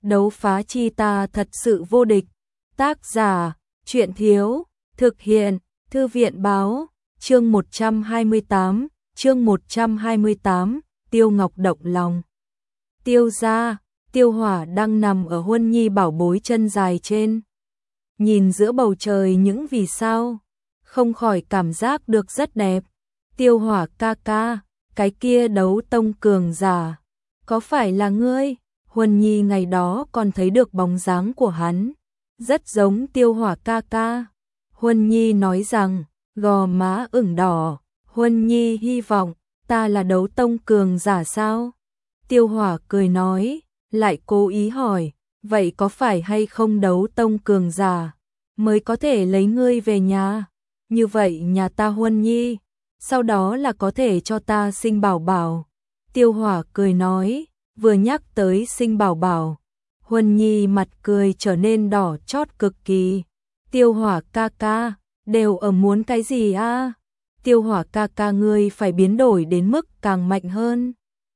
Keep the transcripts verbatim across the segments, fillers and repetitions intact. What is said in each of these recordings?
đấu phá chi ta thật sự vô địch. Tác giả, truyện thiếu, thực hiện, thư viện báo, chương một trăm hai mươi tám, chương một trăm hai mươi tám, Tiêu Ngọc động lòng. Tiêu gia, Tiêu Hỏa đang nằm ở Huân Nhi bảo bối chân dài trên. Nhìn giữa bầu trời những vì sao, không khỏi cảm giác được rất đẹp. Tiêu Hỏa ca ca, cái kia đấu tông cường giả, có phải là ngươi? Huân Nhi ngày đó còn thấy được bóng dáng của hắn, rất giống Tiêu Hỏa ca ca. Huân Nhi nói rằng, gò má ửng đỏ, Huân Nhi hy vọng, ta là đấu tông cường giả sao? Tiêu Hỏa cười nói, lại cố ý hỏi, vậy có phải hay không đấu tông cường giả, mới có thể lấy ngươi về nhà? Như vậy nhà ta Huân Nhi, sau đó là có thể cho ta sinh bảo bảo. Tiêu Hỏa cười nói, vừa nhắc tới sinh bảo bảo, Huân Nhi mặt cười trở nên đỏ chót cực kỳ. Tiêu Hỏa ca ca, đều ở muốn cái gì a? Tiêu Hỏa ca ca ngươi phải biến đổi đến mức càng mạnh hơn.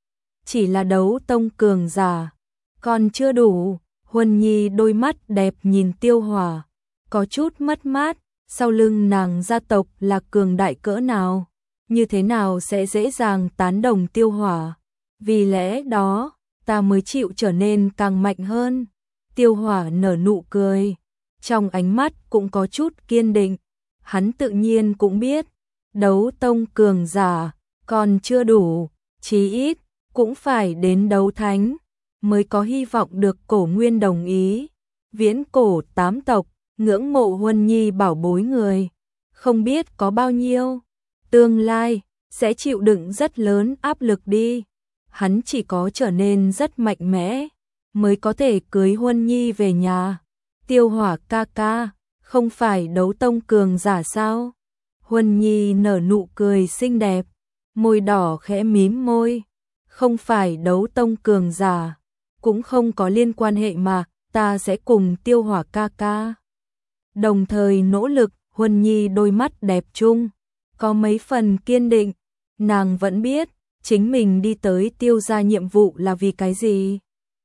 Chỉ là đấu tông cường giả, còn chưa đủ. Huân Nhi đôi mắt đẹp nhìn Tiêu Hỏa, có chút mất mát, sau lưng nàng gia tộc là cường đại cỡ nào, như thế nào sẽ dễ dàng tán đồng Tiêu Hỏa. Vì lẽ đó, ta mới chịu trở nên càng mạnh hơn. Tiêu Hỏa nở nụ cười, trong ánh mắt cũng có chút kiên định. Hắn tự nhiên cũng biết, đấu tông cường giả còn chưa đủ, chí ít cũng phải đến đấu thánh mới có hy vọng được Cổ Nguyên đồng ý. Viễn cổ tám tộc ngưỡng mộ Huân Nhi bảo bối người, không biết có bao nhiêu, tương lai sẽ chịu đựng rất lớn áp lực đi. Hắn chỉ có trở nên rất mạnh mẽ mới có thể cưới Huân Nhi về nhà. Tiêu Hỏa ca ca, không phải đấu tông cường giả sao? Huân Nhi nở nụ cười xinh đẹp, môi đỏ khẽ mím môi. Không phải đấu tông cường giả, cũng không có liên quan hệ mà, ta sẽ cùng Tiêu Hỏa ca ca đồng thời nỗ lực. Huân Nhi đôi mắt đẹp chung có mấy phần kiên định, nàng vẫn biết chính mình đi tới Tiêu gia nhiệm vụ là vì cái gì.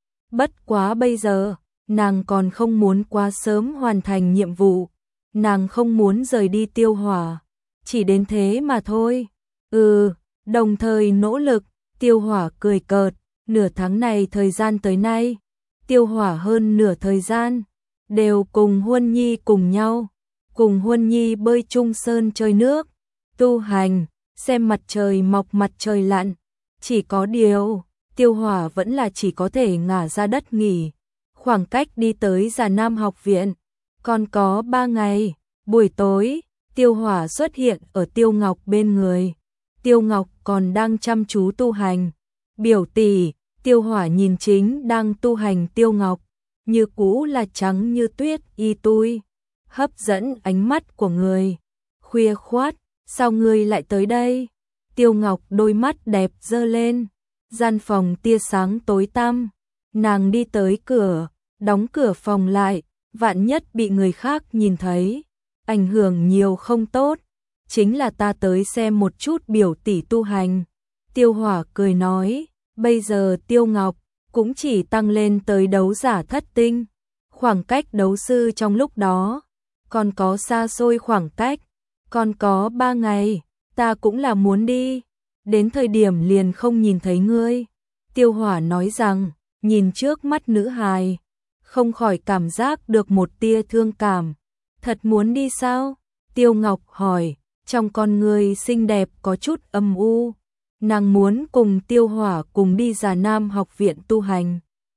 Bất quá bây giờ, nàng còn không muốn quá sớm hoàn thành nhiệm vụ, nàng không muốn rời đi Tiêu Hỏa, chỉ đến thế mà thôi. Ừ, đồng thời nỗ lực. Tiêu Hỏa cười cợt, nửa tháng này thời gian tới nay, Tiêu Hỏa hơn nửa thời gian đều cùng Huân Nhi cùng nhau, cùng Huân Nhi bơi chung sơn chơi nước, tu hành, xem mặt trời mọc mặt trời lặn. Chỉ có điều, Tiêu Hỏa vẫn là chỉ có thể ngả ra đất nghỉ. Khoảng cách đi tới Già Nam học viện còn có ba ngày. Buổi tối, Tiêu Hỏa xuất hiện ở Tiêu Ngọc bên người. Tiêu Ngọc còn đang chăm chú tu hành. Biểu tỷ, Tiêu Hỏa nhìn chính đang tu hành Tiêu Ngọc, như cũ là trắng như tuyết y tui, hấp dẫn ánh mắt của người. Khuya khoát, sao ngươi lại tới đây? Tiêu Ngọc đôi mắt đẹp dơ lên, gian phòng tia sáng tối tăm, nàng đi tới cửa, đóng cửa phòng lại, vạn nhất bị người khác nhìn thấy, ảnh hưởng nhiều không tốt. Chính là ta tới xem một chút biểu tỷ tu hành. Tiêu Hỏa cười nói, bây giờ Tiêu Ngọc cũng chỉ tăng lên tới đấu giả thất tinh, khoảng cách đấu sư trong lúc đó còn có xa xôi khoảng cách, còn có ba ngày, ta cũng là muốn đi, đến thời điểm liền không nhìn thấy ngươi. Tiêu Hỏa nói rằng, nhìn trước mắt nữ hài, không khỏi cảm giác được một tia thương cảm. Thật muốn đi sao? Tiêu Ngọc hỏi, trong con người xinh đẹp có chút âm u. Nàng muốn cùng Tiêu Hỏa cùng đi Già Nam học viện tu hành.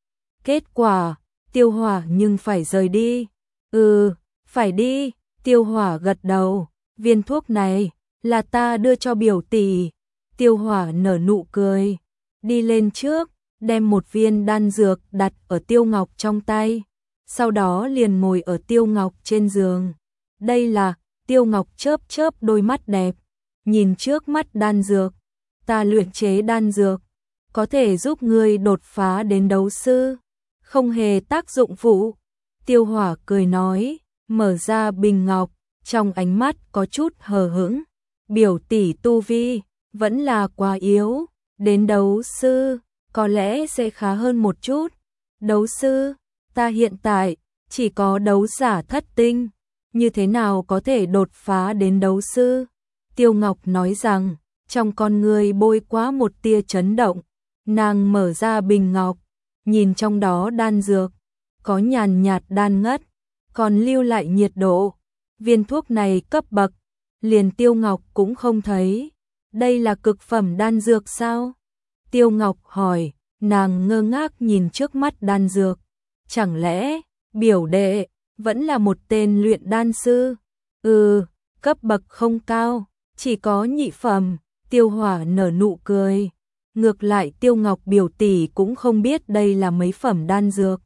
Kết quả, Tiêu Hỏa nhưng phải rời đi. Ừ, phải đi. Tiêu Hỏa gật đầu, viên thuốc này là ta đưa cho biểu tỷ. Tiêu Hỏa nở nụ cười, đi lên trước, đem một viên đan dược đặt ở Tiêu Ngọc trong tay, sau đó liền ngồi ở Tiêu Ngọc trên giường. Đây là, Tiêu Ngọc chớp chớp đôi mắt đẹp, nhìn trước mắt đan dược. Ta luyện chế đan dược, có thể giúp ngươi đột phá đến đấu sư, không hề tác dụng phụ. Tiêu Hỏa cười nói, mở ra bình ngọc, trong ánh mắt có chút hờ hững. Biểu tỷ tu vi vẫn là quá yếu, đến đấu sư có lẽ sẽ khá hơn một chút. Đấu sư, ta hiện tại chỉ có đấu giả thất tinh, như thế nào có thể đột phá đến đấu sư? Tiêu Ngọc nói rằng, trong con người bôi quá một tia chấn động, nàng mở ra bình ngọc, nhìn trong đó đan dược, có nhàn nhạt đan ngất, còn lưu lại nhiệt độ. Viên thuốc này cấp bậc, liền Tiêu Ngọc cũng không thấy. Đây là cực phẩm đan dược sao? Tiêu Ngọc hỏi, nàng ngơ ngác nhìn trước mắt đan dược. Chẳng lẽ, biểu đệ, vẫn là một tên luyện đan sư? Ừ, cấp bậc không cao, chỉ có nhị phẩm. Tiêu Hỏa nở nụ cười. Ngược lại Tiêu Ngọc biểu tỷ cũng không biết đây là mấy phẩm đan dược.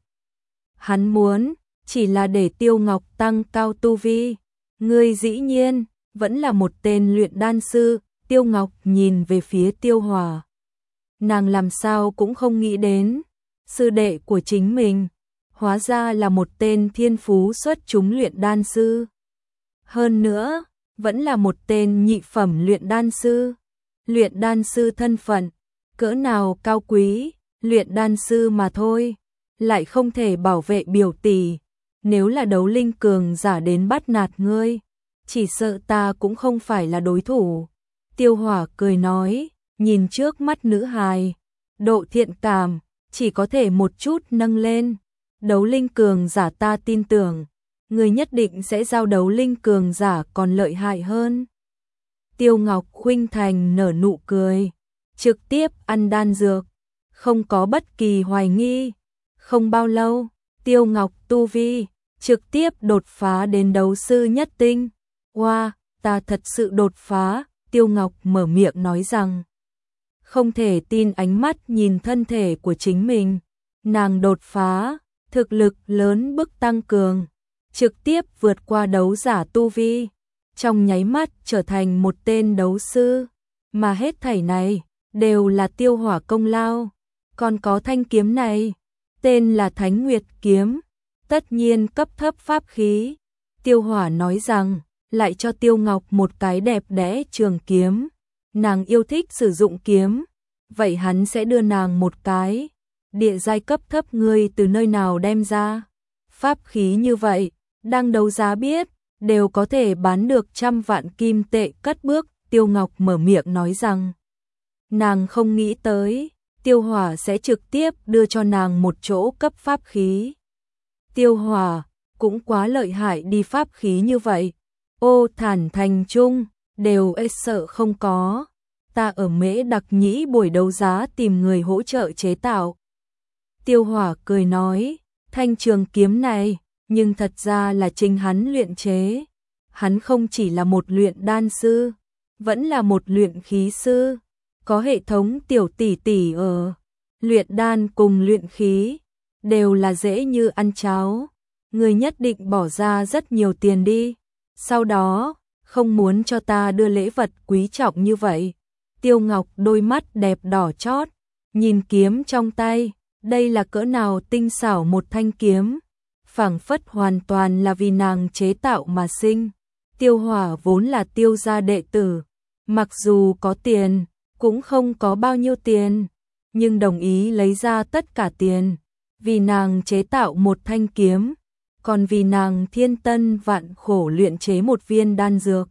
Hắn muốn, chỉ là để Tiêu Ngọc tăng cao tu vi. Ngươi dĩ nhiên, vẫn là một tên luyện đan sư. Tiêu Ngọc nhìn về phía Tiêu Hỏa. Nàng làm sao cũng không nghĩ đến, sư đệ của chính mình, hóa ra là một tên thiên phú xuất chúng luyện đan sư. Hơn nữa, vẫn là một tên nhị phẩm luyện đan sư. Luyện đan sư thân phận, cỡ nào cao quý, luyện đan sư mà thôi, lại không thể bảo vệ biểu tỷ. Nếu là đấu linh cường giả đến bắt nạt ngươi, chỉ sợ ta cũng không phải là đối thủ. Tiêu Hỏa cười nói, nhìn trước mắt nữ hài, độ thiện cảm, chỉ có thể một chút nâng lên. Đấu linh cường giả ta tin tưởng, người nhất định sẽ giao đấu linh cường giả còn lợi hại hơn. Tiêu Ngọc khuynh thành nở nụ cười, trực tiếp ăn đan dược, không có bất kỳ hoài nghi. Không bao lâu, Tiêu Ngọc tu vi, trực tiếp đột phá đến đấu sư nhất tinh. Wow, ta thật sự đột phá, Tiêu Ngọc mở miệng nói rằng. Không thể tin ánh mắt nhìn thân thể của chính mình. Nàng đột phá, thực lực lớn bức tăng cường, trực tiếp vượt qua đấu giả tu vi, trong nháy mắt trở thành một tên đấu sư, mà hết thảy này đều là Tiêu Hỏa công lao. Còn có thanh kiếm này, tên là Thánh Nguyệt kiếm, tất nhiên cấp thấp pháp khí. Tiêu Hỏa nói rằng, lại cho Tiêu Ngọc một cái đẹp đẽ trường kiếm. Nàng yêu thích sử dụng kiếm, vậy hắn sẽ đưa nàng một cái. Địa giai cấp thấp ngươi từ nơi nào đem ra? Pháp khí như vậy, đang đấu giá biết, đều có thể bán được trăm vạn kim tệ cất bước. Tiêu Ngọc mở miệng nói rằng, nàng không nghĩ tới, Tiêu Hỏa sẽ trực tiếp đưa cho nàng một chỗ cấp pháp khí. Tiêu Hỏa, cũng quá lợi hại đi, pháp khí như vậy. Ô Thản Thành Trung, đều e sợ không có. Ta ở Mễ Đặc Nhĩ buổi đấu giá tìm người hỗ trợ chế tạo. Tiêu Hỏa cười nói, thanh trường kiếm này, nhưng thật ra là chính hắn luyện chế. Hắn không chỉ là một luyện đan sư, vẫn là một luyện khí sư. Có hệ thống tiểu tỷ tỷ ở. Luyện đan cùng luyện khí, đều là dễ như ăn cháo. Người nhất định bỏ ra rất nhiều tiền đi. Sau đó, không muốn cho ta đưa lễ vật quý trọng như vậy. Tiêu Ngọc đôi mắt đẹp đỏ chót, nhìn kiếm trong tay, đây là cỡ nào tinh xảo một thanh kiếm, phảng phất hoàn toàn là vì nàng chế tạo mà sinh. Tiêu Hỏa vốn là Tiêu gia đệ tử, mặc dù có tiền, cũng không có bao nhiêu tiền, nhưng đồng ý lấy ra tất cả tiền, vì nàng chế tạo một thanh kiếm, còn vì nàng thiên tân vạn khổ luyện chế một viên đan dược.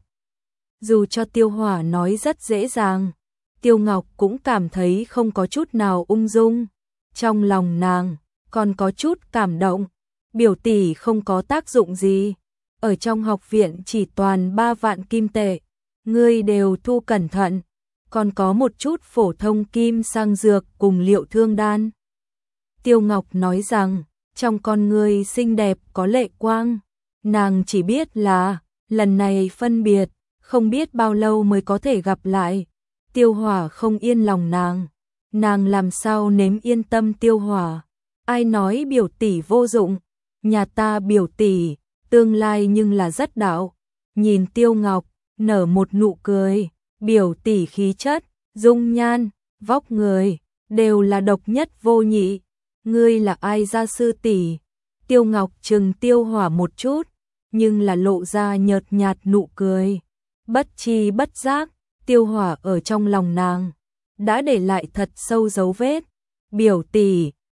Dù cho Tiêu Hỏa nói rất dễ dàng, Tiêu Ngọc cũng cảm thấy không có chút nào ung dung. Trong lòng nàng, còn có chút cảm động. Biểu tỷ không có tác dụng gì. Ở trong học viện chỉ toàn ba vạn kim tệ. Ngươi đều thu cẩn thận. Còn có một chút phổ thông kim sang dược cùng liệu thương đan. Tiêu Ngọc nói rằng, trong con ngươi xinh đẹp có lệ quang. Nàng chỉ biết là, lần này phân biệt, không biết bao lâu mới có thể gặp lại. Tiêu Hỏa không yên lòng nàng. Nàng làm sao nếm yên tâm Tiêu Hỏa. Ai nói biểu tỷ vô dụng. Nhà ta biểu tỷ, tương lai nhưng là rất đạo. Nhìn Tiêu Ngọc, nở một nụ cười. Biểu tỷ khí chất, dung nhan, vóc người, đều là độc nhất vô nhị. Ngươi là ai gia sư tỷ? Tiêu Ngọc trừng Tiêu Hỏa một chút, nhưng là lộ ra nhợt nhạt nụ cười. Bất chi bất giác, Tiêu Hỏa ở trong lòng nàng đã để lại thật sâu dấu vết. Biểu tỷ,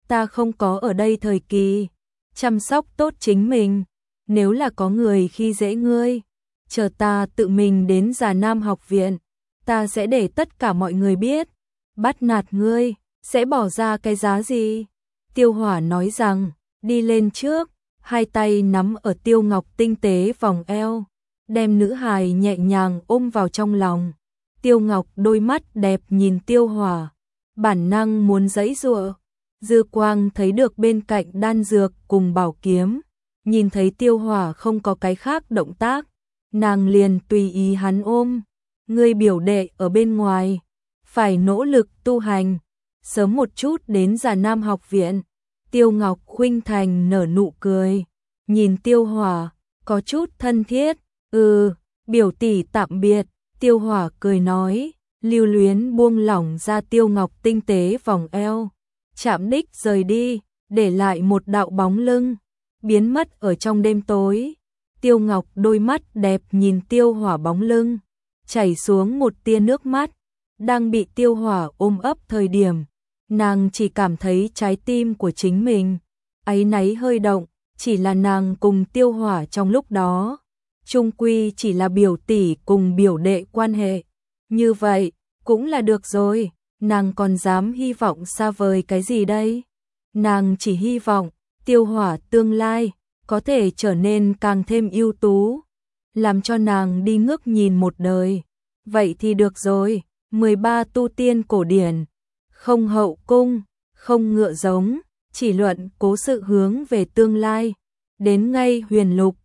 ta không có ở đây thời kỳ, chăm sóc tốt chính mình, nếu là có người khi dễ ngươi, chờ ta tự mình đến Già Nam học viện, ta sẽ để tất cả mọi người biết, bắt nạt ngươi, sẽ bỏ ra cái giá gì? Tiêu Hỏa nói rằng, đi lên trước, hai tay nắm ở Tiêu Ngọc tinh tế vòng eo, đem nữ hài nhẹ nhàng ôm vào trong lòng. Tiêu Ngọc đôi mắt đẹp nhìn Tiêu Hỏa, bản năng muốn giãy giụa. Dư Quang thấy được bên cạnh đan dược cùng bảo kiếm, nhìn thấy Tiêu Hỏa không có cái khác động tác, nàng liền tùy ý hắn ôm. Ngươi biểu đệ ở bên ngoài, phải nỗ lực tu hành, sớm một chút đến Già Nam học viện. Tiêu Ngọc khuynh thành nở nụ cười, nhìn Tiêu Hỏa, có chút thân thiết. Ừ, biểu tỷ tạm biệt. Tiêu Hỏa cười nói, lưu luyến buông lỏng ra Tiêu Ngọc tinh tế vòng eo, chạm đích rời đi, để lại một đạo bóng lưng, biến mất ở trong đêm tối. Tiêu Ngọc đôi mắt đẹp nhìn Tiêu Hỏa bóng lưng, chảy xuống một tia nước mắt. Đang bị Tiêu Hỏa ôm ấp thời điểm, nàng chỉ cảm thấy trái tim của chính mình áy náy hơi động, chỉ là nàng cùng Tiêu Hỏa trong lúc đó chung quy chỉ là biểu tỷ cùng biểu đệ quan hệ, như vậy cũng là được rồi, nàng còn dám hy vọng xa vời cái gì đây? Nàng chỉ hy vọng Tiêu Hỏa tương lai có thể trở nên càng thêm ưu tú, làm cho nàng đi ngước nhìn một đời. Vậy thì được rồi. mười ba tu tiên cổ điển, không hậu cung, không ngựa giống, chỉ luận cố sự hướng về tương lai. Đến ngay huyền lục,